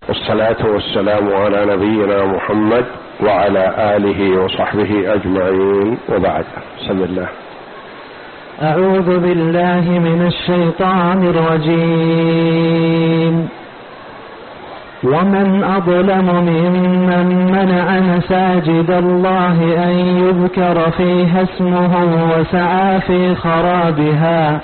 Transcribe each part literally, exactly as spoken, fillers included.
والصلاة والسلام على نبينا محمد وعلى آله وصحبه أجمعين، وبعد. بسم الله. أعوذ بالله من الشيطان الرجيم. ومن أظلم ممن منع مساجد الله أن يذكر فيها اسمه وسعى في خرابها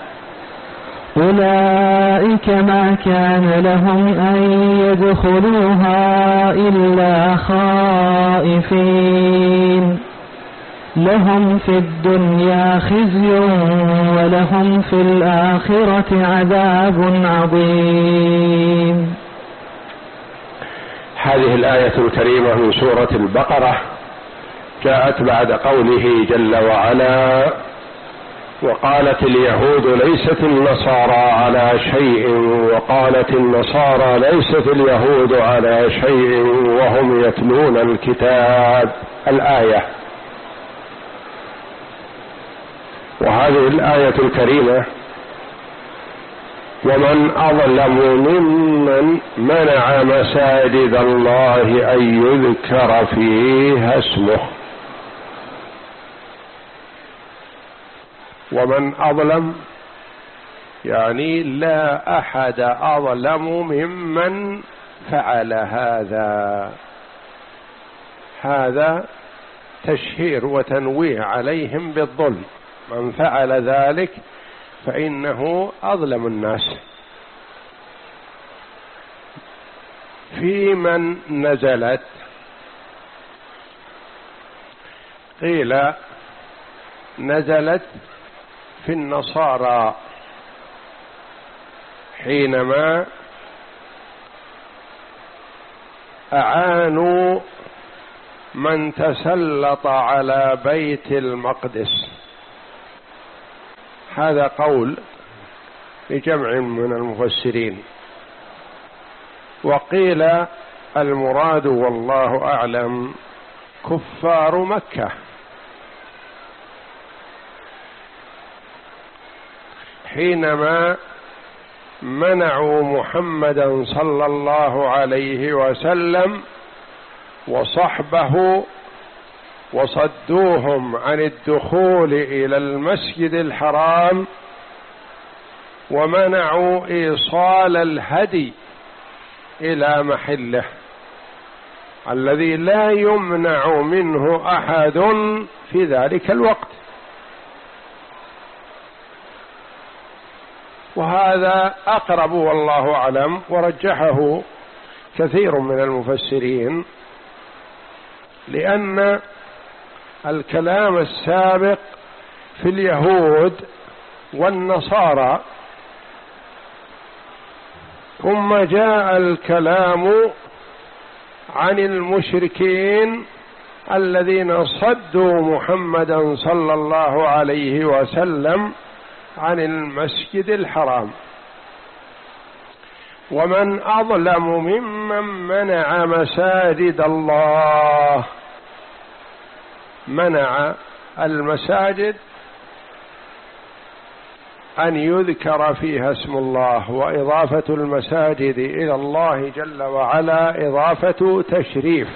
أولئك ما كان لهم أن يدخلوها إلا خائفين لهم في الدنيا خزي ولهم في الآخرة عذاب عظيم. هذه الآية الكريمة من سورة البقرة جاءت بعد قوله جل وعلا: وقالت اليهود ليست النصارى على شيء وقالت النصارى ليست اليهود على شيء وهم يتلون الكتاب. الآية. وهذه الآية الكريمة: ومن أظلم ممن منع مساجد الله أن يذكر فيها اسمه. ومن أظلم يعني لا أحد أظلم ممن فعل هذا. هذا تشهير وتنويه عليهم بالظلم، من فعل ذلك فإنه أظلم الناس. في من نزلت؟ قيل نزلت في النصارى حينما أعانوا من تسلط على بيت المقدس. هذا قول لجمع من المفسرين. وقيل المراد والله أعلم كفار مكة حينما منعوا محمدا صلى الله عليه وسلم وصحبه وصدوهم عن الدخول إلى المسجد الحرام ومنعوا إيصال الهدي إلى محله الذي لا يمنع منه أحد في ذلك الوقت. وهذا أقرب والله أعلم، ورجحه كثير من المفسرين، لأن الكلام السابق في اليهود والنصارى ثم جاء الكلام عن المشركين الذين صدوا محمدا صلى الله عليه وسلم عن المسجد الحرام. ومن أظلم ممن منع مساجد الله. منع المساجد أن يذكر فيها اسم الله، وإضافة المساجد إلى الله جل وعلا إضافة تشريف،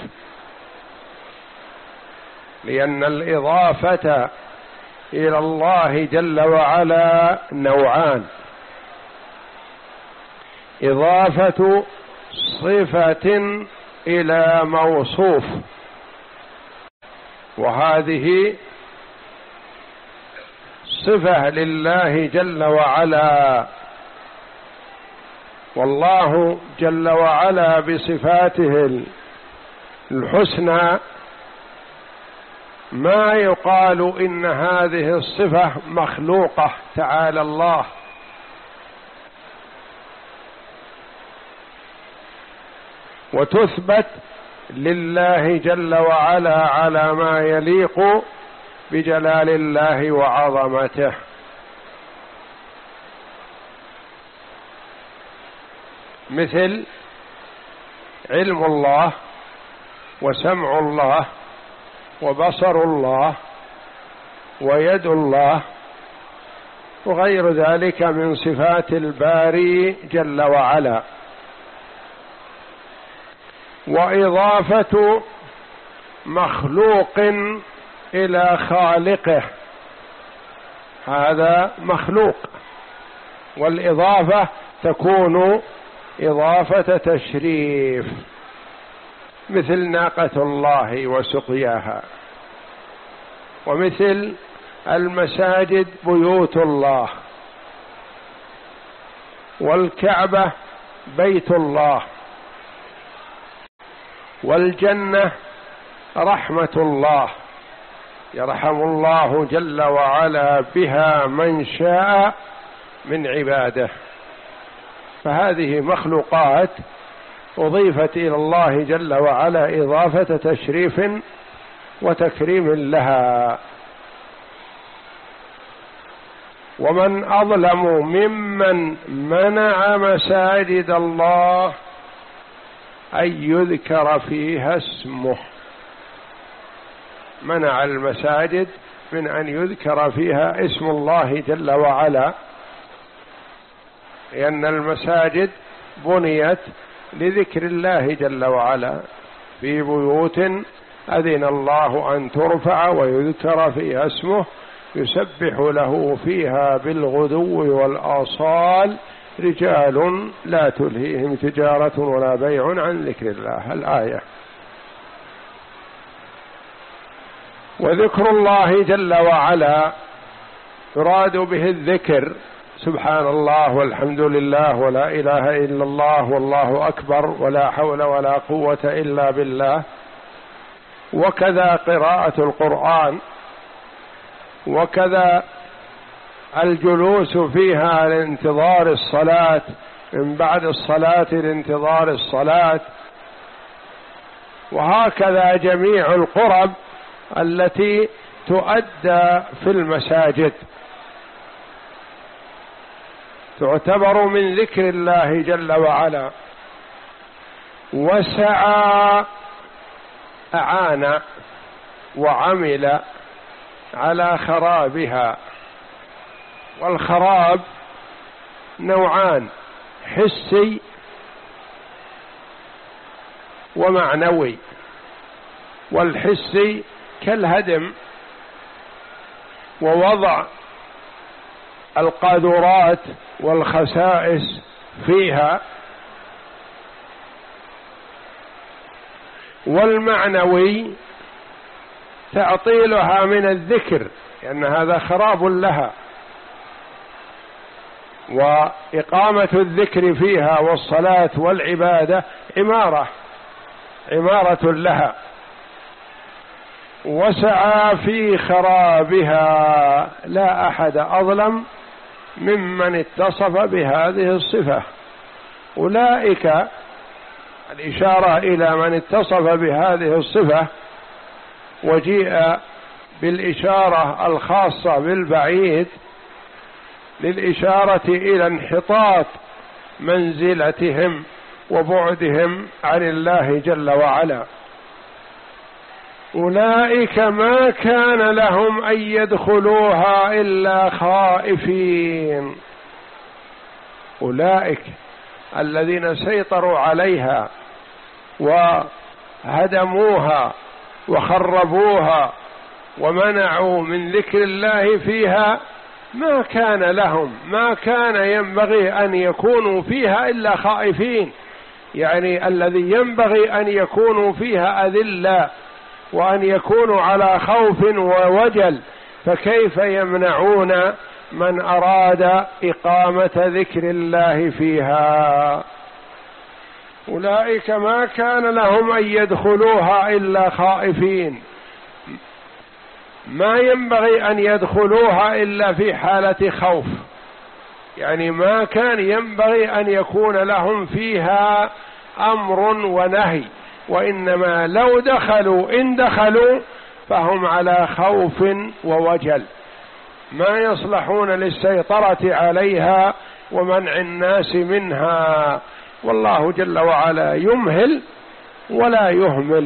لأن الإضافة إلى الله جل وعلا نوعان: إضافة صفة إلى موصوف، وهذه صفة لله جل وعلا، والله جل وعلا بصفاته الحسنى ما يقال إن هذه الصفة مخلوقة، تعالى الله. وتثبت لله جل وعلا على ما يليق بجلال الله وعظمته. مثل علم الله وسمع الله وبصر الله ويد الله وغير ذلك من صفات الباري جل وعلا. وإضافة مخلوق إلى خالقه هذا مخلوق، والإضافة تكون إضافة تشريف، مثل ناقة الله وسقياها، ومثل المساجد بيوت الله، والكعبة بيت الله، والجنة رحمة الله يرحم الله جل وعلا بها من شاء من عباده. فهذه مخلوقات أضيفت إلى الله جل وعلا إضافة تشريف وتكريم لها. ومن أظلم ممن منع مساجد الله أن يذكر فيها اسمه، منع المساجد من أن يذكر فيها اسم الله جل وعلا، لأن المساجد بنيت لذكر الله جل وعلا، في بيوت أذن الله أن ترفع ويذكر فيها اسمه يسبح له فيها بالغدو والآصال رجال لا تلهيهم تجارة ولا بيع عن ذكر الله، الآية. وذكر الله جل وعلا يراد به الذكر، سبحان الله والحمد لله ولا إله إلا الله والله أكبر ولا حول ولا قوة إلا بالله، وكذا قراءة القرآن، وكذا الجلوس فيها لانتظار الصلاة، من بعد الصلاة لانتظار الصلاة، وهكذا جميع القرب التي تؤدى في المساجد تعتبر من ذكر الله جل وعلا. وسعى أعان وعمل على خرابها، والخراب نوعان، حسي ومعنوي. والحسي كالهدم ووضع القاذورات والخسائس فيها، والمعنوي تعطيلها من الذكر، لأن هذا خراب لها، وإقامة الذكر فيها والصلاة والعبادة عمارة عمارة لها. وسعى في خرابها، لا أحد أظلم ممن اتصف بهذه الصفة. أولئك، الإشارة إلى من اتصف بهذه الصفة، وجيء بالإشارة الخاصة بالبعيد للإشارة إلى انحطاط منزلتهم وبعدهم عن الله جل وعلا. أولئك ما كان لهم أن يدخلوها إلا خائفين. أولئك الذين سيطروا عليها وهدموها وخربوها ومنعوا من ذكر الله فيها، ما كان لهم ما كان ينبغي أن يكونوا فيها إلا خائفين، يعني الذي ينبغي أن يكونوا فيها أذلة وأن يكونوا على خوف ووجل، فكيف يمنعون من أراد إقامة ذكر الله فيها؟ أولئك ما كان لهم أن يدخلوها إلا خائفين، ما ينبغي أن يدخلوها إلا في حالة خوف، يعني ما كان ينبغي أن يكون لهم فيها أمر ونهي، وإنما لو دخلوا إن دخلوا فهم على خوف ووجل، ما يصلحون للسيطرة عليها ومنع الناس منها. والله جل وعلا يمهل ولا يهمل.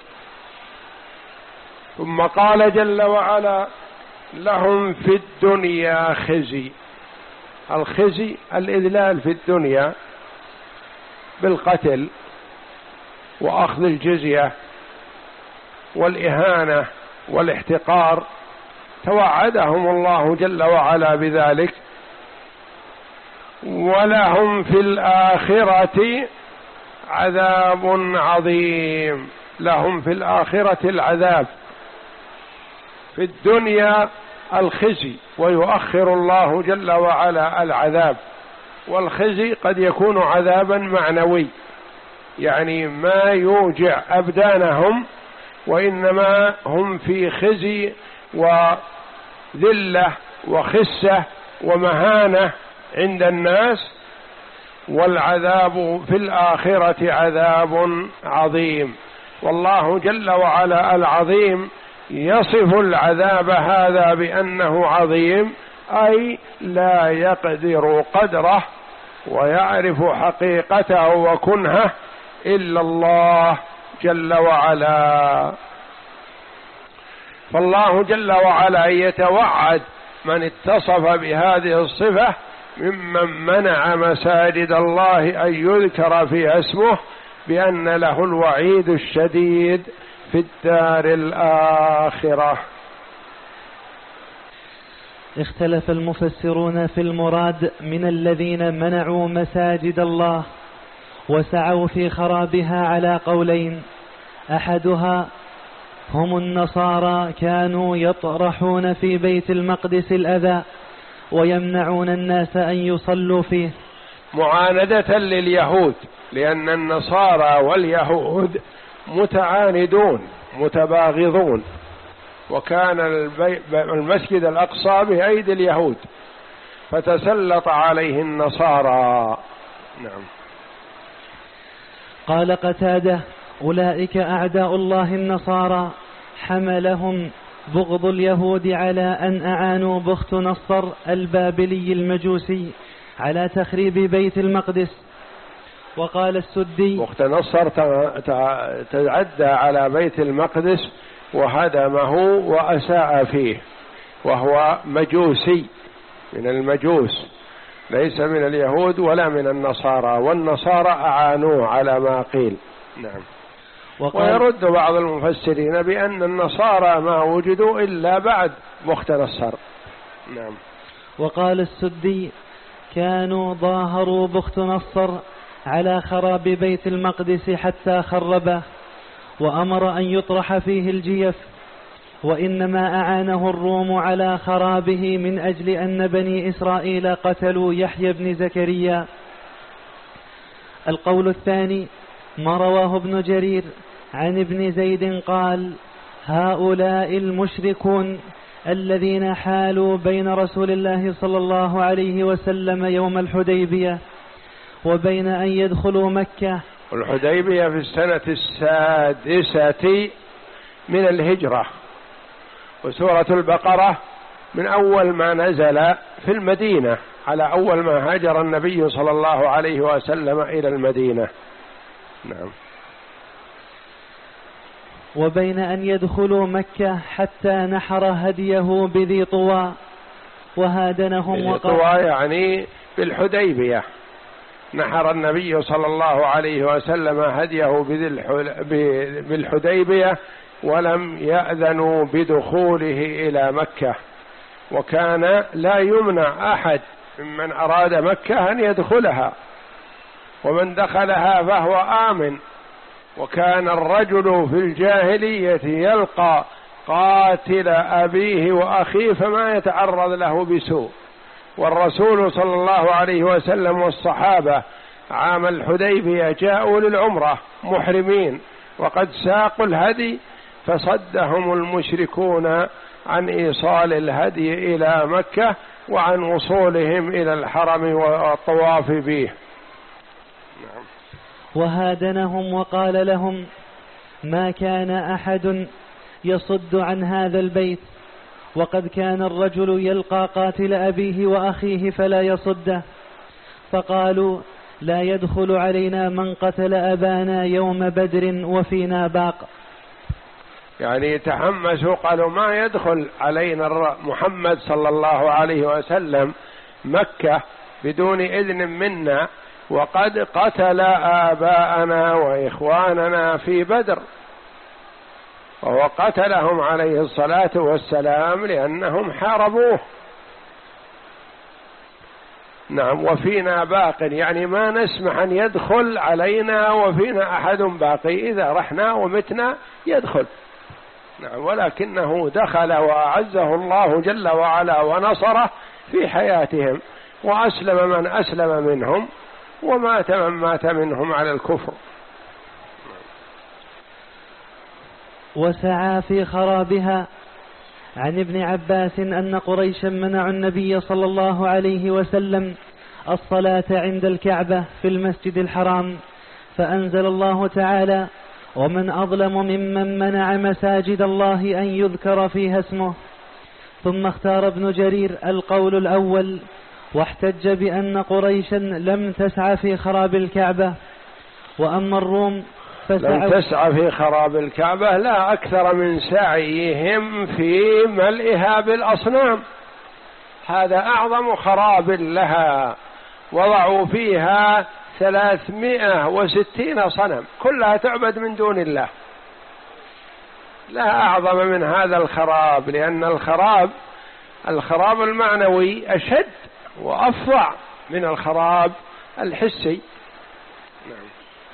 ثم قال جل وعلا: لهم في الدنيا خزي. الخزي الإذلال في الدنيا بالقتل، وأخذ الجزية والإهانة والاحتقار، توعدهم الله جل وعلا بذلك. ولهم في الآخرة عذاب عظيم، لهم في الآخرة العذاب، في الدنيا الخزي، ويؤخر الله جل وعلا العذاب. والخزي قد يكون عذابا معنوي، يعني ما يوجع أبدانهم، وإنما هم في خزي وذلة وخسة ومهانة عند الناس. والعذاب في الآخرة عذاب عظيم، والله جل وعلا العظيم يصف العذاب هذا بأنه عظيم، أي لا يقدر قدره ويعرف حقيقته وكنهه إلا الله جل وعلا. فالله جل وعلا يتوعد من اتصف بهذه الصفة ممن منع مساجد الله أن يذكر فيها اسمه بأن له الوعيد الشديد في الدار الآخرة. اختلف المفسرون في المراد من الذين منعوا مساجد الله وسعوا في خرابها على قولين: أحدها هم النصارى كانوا يطرحون في بيت المقدس الأذى ويمنعون الناس أن يصلوا فيه معاندة لليهود، لأن النصارى واليهود متعاندون متباغضون، وكان المسجد الأقصى بأيدي اليهود فتسلط عليه النصارى. نعم. قال قتادة: أولئك أعداء الله النصارى، حملهم بغض اليهود على أن أعانوا بخت نصر البابلي المجوسي على تخريب بيت المقدس. وقال السدي: بخت نصر تعدى على بيت المقدس وهدمه وأساء فيه، وهو مجوسي من المجوس، ليس من اليهود ولا من النصارى، والنصارى أعانوه على ما قيل. نعم. ويرد بعض المفسرين بأن النصارى ما وجدوا إلا بعد بخت نصر. نعم. وقال السدي: كانوا ظاهروا بخت نصر على خراب بيت المقدس حتى خربه، وأمر أن يطرح فيه الجيف، وإنما أعانه الروم على خرابه من أجل أن بني إسرائيل قتلوا يحيى بن زكريا. القول الثاني ما رواه ابن جرير عن ابن زيد قال: هؤلاء المشركون الذين حالوا بين رسول الله صلى الله عليه وسلم يوم الحديبية وبين أن يدخلوا مكة. الحديبية في السنة السادسة من الهجرة، وسورة البقرة من أول ما نزل في المدينة، على أول ما هاجر النبي صلى الله عليه وسلم إلى المدينة. نعم. وبين أن يدخلوا مكة حتى نحر هديه بذي طوى وهادنهم. وقال يعني بالحديبية نحر النبي صلى الله عليه وسلم هديه بالحديبية، ولم يأذنوا بدخوله إلى مكة، وكان لا يمنع أحد ممن أراد مكة أن يدخلها، ومن دخلها فهو آمن. وكان الرجل في الجاهلية يلقى قاتل أبيه وأخيه فما يتعرض له بسوء، والرسول صلى الله عليه وسلم والصحابة عام الحديبية جاءوا للعمرة محرمين وقد ساقوا الهدي، فصدهم المشركون عن إيصال الهدي إلى مكة وعن وصولهم إلى الحرم والطواف به. نعم. وهادنهم وقال لهم: ما كان أحد يصد عن هذا البيت، وقد كان الرجل يلقى قاتل أبيه وأخيه فلا يصده، فقالوا: لا يدخل علينا من قتل أبانا يوم بدر وفينا باق. يعني تحمسوا، قالوا ما يدخل علينا محمد صلى الله عليه وسلم مكة بدون إذن منا وقد قتل آباءنا وإخواننا في بدر، وهو قتلهم عليه الصلاة والسلام لأنهم حاربوه. نعم، وفينا باق، يعني ما نسمح أن يدخل علينا وفينا أحد باقي، إذا رحنا ومتنا يدخل. نعم، ولكنه دخل وأعزه الله جل وعلا ونصره في حياتهم، وأسلم من أسلم منهم، ومات من مات منهم على الكفر. وسعى في خرابها. عن ابن عباس أن قريشا منعوا النبي صلى الله عليه وسلم الصلاة عند الكعبة في المسجد الحرام، فأنزل الله تعالى: ومن أظلم ممن منع مساجد الله أن يذكر فيها اسمه. ثم اختار ابن جرير القول الأول، واحتج بأن قريشا لم تسعى في خراب الكعبة. وأما الروم لم تسعى في خراب الكعبة لا أكثر من سعيهم في ملئها بالأصنام، هذا أعظم خراب لها. وضعوا فيها ثلاثمائة وستين صنم كلها تعبد من دون الله، لا أعظم من هذا الخراب، لأن الخراب الخراب المعنوي أشد وأفظع من الخراب الحسي. نعم.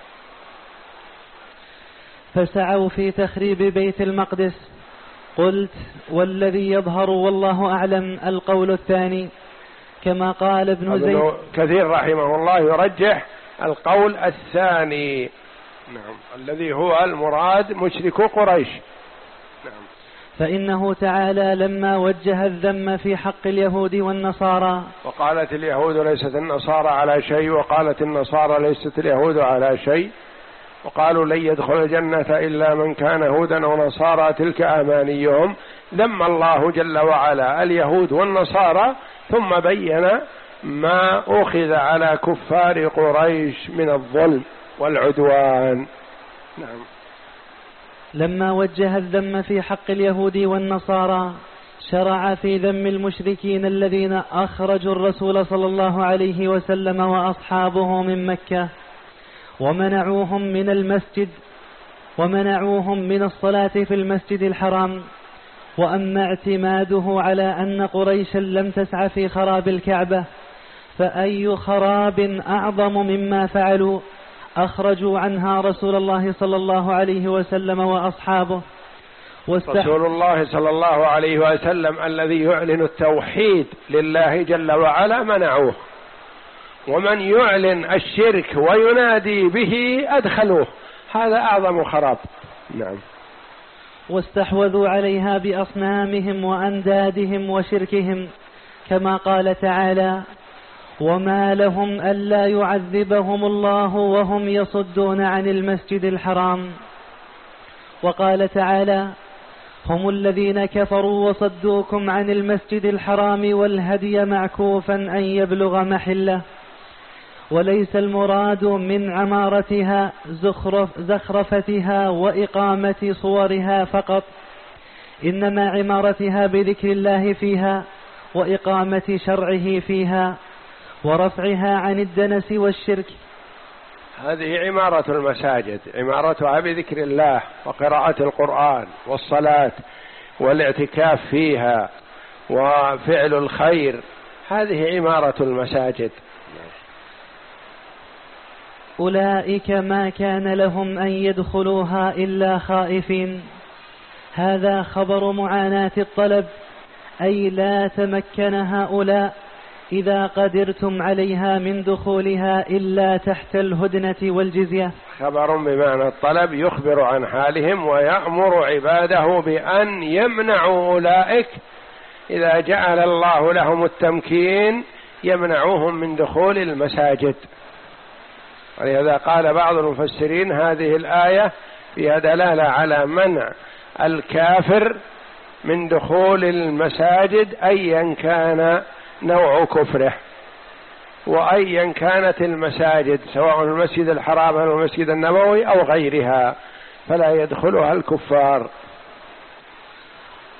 فسعوا في تخريب بيت المقدس. قلت: والذي يظهر والله أعلم القول الثاني، كما قال ابن زيد. كثير رحمه الله يرجح القول الثاني، نعم، الذي هو المراد مشركو قريش. نعم. فإنه تعالى لما وجه الذم في حق اليهود والنصارى، وقالت اليهود ليست النصارى على شيء، وقالت النصارى ليست اليهود على شيء، وقالوا لن يدخل الجنة إلا من كان هودا ونصارى تلك أمانيهم. ذم الله جل وعلا اليهود والنصارى، ثم بين ما أخذ على كفار قريش من الظلم والعدوان. نعم. لما وجه الذم في حق اليهود والنصارى، شرع في ذم المشركين الذين أخرجوا الرسول صلى الله عليه وسلم وأصحابه من مكة، ومنعوهم من المسجد ومنعوهم من الصلاة في المسجد الحرام. وأما اعتماده على أن قريشا لم تسعى في خراب الكعبة، فأي خراب أعظم مما فعلوا؟ أخرجوا عنها رسول الله صلى الله عليه وسلم وأصحابه. رسول الله صلى الله عليه وسلم الذي يعلن التوحيد لله جل وعلا منعوه، ومن يعلن الشرك وينادي به أدخلوه، هذا أعظم خراب. نعم. واستحوذوا عليها بأصنامهم وأندادهم وشركهم، كما قال تعالى: وما لهم ألا يعذبهم الله وهم يصدون عن المسجد الحرام. وقال تعالى: هم الذين كفروا وصدوكم عن المسجد الحرام والهدي معكوفا أن يبلغ محله. وليس المراد من عمارتها زخرف زخرفتها وإقامة صورها فقط، إنما عمارتها بذكر الله فيها وإقامة شرعه فيها ورفعها عن الدنس والشرك. هذه عمارة المساجد، عمارتها بذكر الله وقراءة القرآن والصلاة والاعتكاف فيها وفعل الخير، هذه عمارة المساجد. أولئك ما كان لهم أن يدخلوها إلا خائفين. هذا خبر معاناة الطلب، أي لا تمكن هؤلاء إذا قدرتم عليها من دخولها إلا تحت الهدنة والجزية. خبر بمعنى الطلب، يخبر عن حالهم ويأمر عباده بأن يمنعوا أولئك إذا جعل الله لهم التمكين، يمنعوهم من دخول المساجد. ولهذا قال بعض المفسرين هذه الآية فيها دلالة على منع الكافر من دخول المساجد أيا كان نوع كفره، وأيا كانت المساجد، سواء المسجد الحرام أو المسجد النبوي أو غيرها، فلا يدخلها الكفار.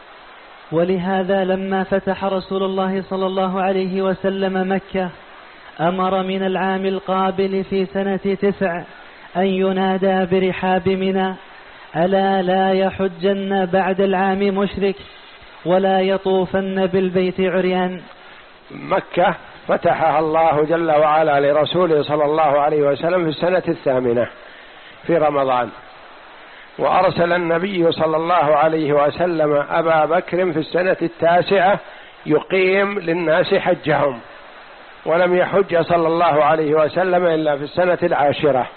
ولهذا لما فتح رسول الله صلى الله عليه وسلم مكة أمر من العام القابل في سنة تسع أن ينادى برحاب منى: ألا لا يحجن بعد العام مشرك ولا يطوفن بالبيت عريان. مكة فتحها الله جل وعلا لرسوله صلى الله عليه وسلم في السنة الثامنة في رمضان، وأرسل النبي صلى الله عليه وسلم أبا بكر في السنة التاسعة يقيم للناس حجهم، ولم يحج صلى الله عليه وسلم إلا في السنة العاشرة.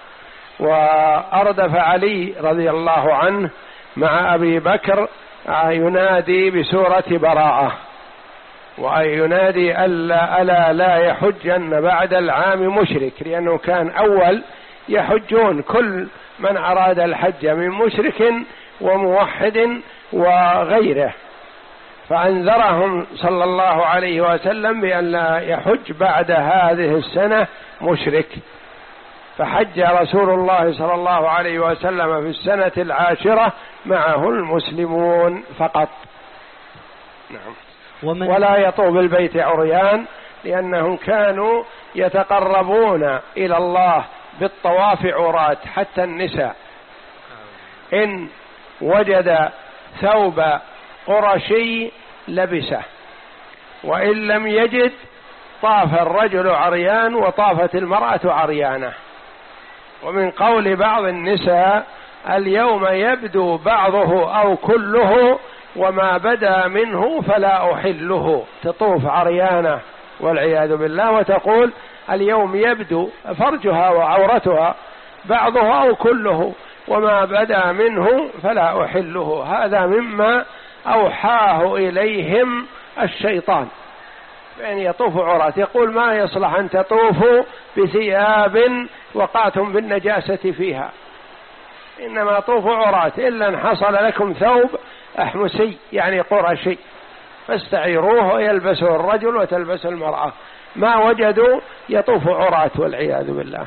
وأردف علي رضي الله عنه مع أبي بكر ينادي بسورة براءة، وينادي ألا, ألا لا يحجن بعد العام مشرك، لأنه كان أول يحجون كل من أراد الحج من مشرك وموحد وغيره، فأنذرهم صلى الله عليه وسلم بأن لا يحج بعد هذه السنة مشرك، فحج رسول الله صلى الله عليه وسلم في السنة العاشرة معه المسلمون فقط. نعم. ولا يطوف بالبيت عريان، لأنهم كانوا يتقربون إلى الله بالطواف عرات، حتى النساء إن وجد ثوب قرشي لبسه، وإن لم يجد طاف الرجل عريان وطافت المرأة عريانة. ومن قول بعض النساء: اليوم يبدو بعضه أو كله وما بدا منه فلا أحله، تطوف عريانة والعياذ بالله، وتقول اليوم يبدو فرجها وعورتها بعضه أو كله وما بدا منه فلا أحله. هذا مما أوحاه إليهم الشيطان، بأن يطوفوا عرات. يقول ما يصلح أن تطوفوا بثياب وقعتم بالنجاسة فيها، إنما طوفوا عرات، إلا أن حصل لكم ثوب أحمسي يعني قرشي فاستعيروه يلبسه الرجل وتلبسه المرأة، ما وجدوا يطوفوا عرات والعياذ بالله.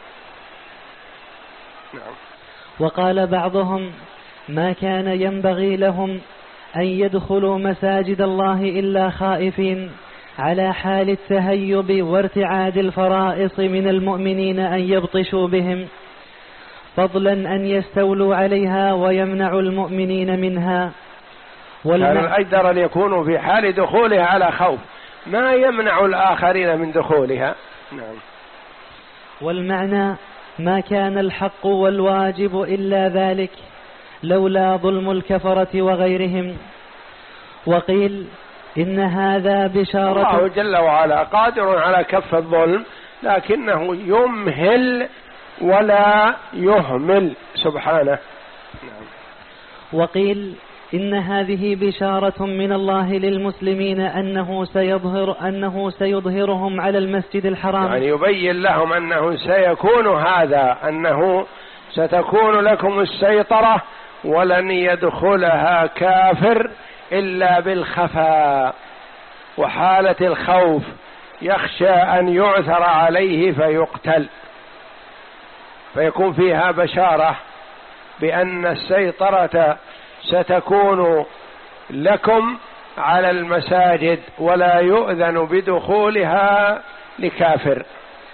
نعم. وقال بعضهم: ما كان ينبغي لهم أن يدخلوا مساجد الله إلا خائفين، على حال التهيب وارتعاد الفرائص من المؤمنين أن يبطشوا بهم، فضلا أن يستولوا عليها ويمنعوا المؤمنين منها. كان الأجدر أن يكونوا في حال دخولها على خوف، ما يمنع الآخرين من دخولها. نعم. والمعنى: ما كان الحق والواجب إلا ذلك، لولا ظلم الكفرة وغيرهم. وقيل إن هذا بشارة. الله جل وعلا قادر على كف الظلم، لكنه يمهل ولا يهمل سبحانه. نعم. وقيل إن هذه بشارة من الله للمسلمين أنه سيظهر أنه سيظهرهم على المسجد الحرام، يعني يبين لهم أنه سيكون هذا، أنه ستكون لكم السيطرة ولن يدخلها كافر إلا بالخفاء وحالة الخوف، يخشى أن يعثر عليه فيقتل، فيكون فيها بشارة بأن السيطرة ستكون لكم على المساجد ولا يؤذن بدخولها لكافر.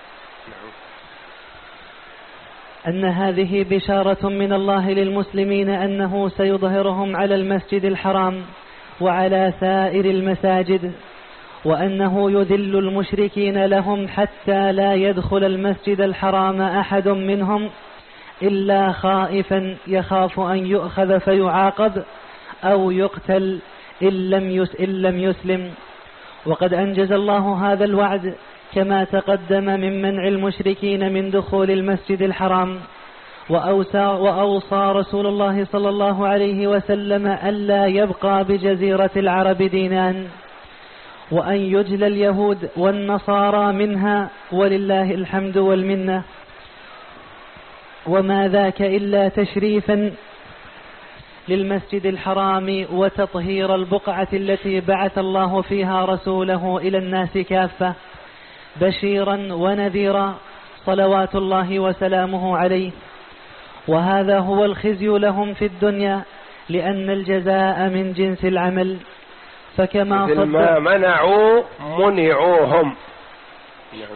أن هذه بشارة من الله للمسلمين أنه سيظهرهم على المسجد الحرام وعلى سائر المساجد، وأنه يذل المشركين لهم حتى لا يدخل المسجد الحرام أحد منهم إلا خائفا يخاف أن يؤخذ فيعاقب أو يقتل إن لم يسلم. وقد أنجز الله هذا الوعد كما تقدم من منع المشركين من دخول المسجد الحرام، وأوصى, وأوصى رسول الله صلى الله عليه وسلم ألا يبقى بجزيرة العرب دينان، وأن يجلى اليهود والنصارى منها، ولله الحمد والمنة. وما ذاك إلا تشريفا للمسجد الحرام وتطهير البقعة التي بعث الله فيها رسوله إلى الناس كافة بشيرا ونذيرا صلوات الله وسلامه عليه. وهذا هو الخزي لهم في الدنيا، لأن الجزاء من جنس العمل. فكما ما منعوا منعوهم، نعم.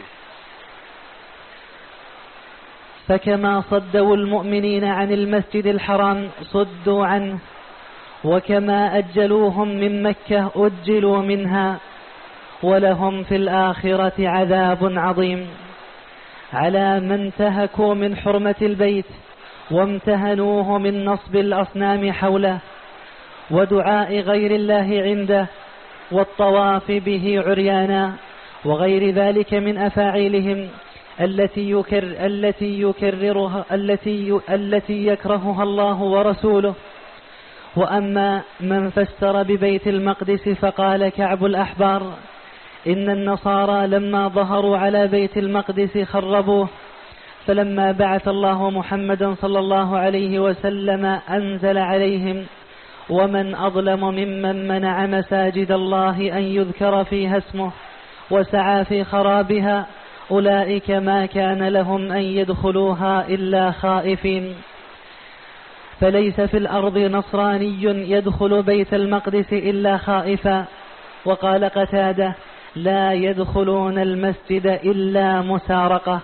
فكما صدوا المؤمنين عن المسجد الحرام صدوا عنه، وكما أجلوهم من مكة أجلوا منها، ولهم في الآخرة عذاب عظيم على من انتهكوا من حرمة البيت وامتهنوه من نصب الأصنام حوله ودعاء غير الله عنده والطواف به عريانا وغير ذلك من أفاعيلهم التي يكر التي يكررها التي التي يكرهها الله ورسوله. وأما من فسر ببيت المقدس فقال كعب الأحبار إن النصارى لما ظهروا على بيت المقدس خربوه، فلما بعث الله محمدا صلى الله عليه وسلم أنزل عليهم ومن أظلم ممن منع مساجد الله أن يذكر فيها اسمه وسعى في خرابها أولئك ما كان لهم أن يدخلوها إلا خائفين. فليس في الأرض نصراني يدخل بيت المقدس إلا خائفا. وقال قتادة لا يدخلون المسجد إلا مسارقة.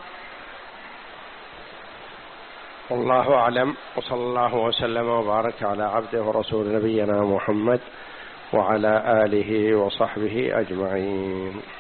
والله أعلم، وصلى الله وسلم وبارك على عبده ورسول نبينا محمد وعلى آله وصحبه أجمعين.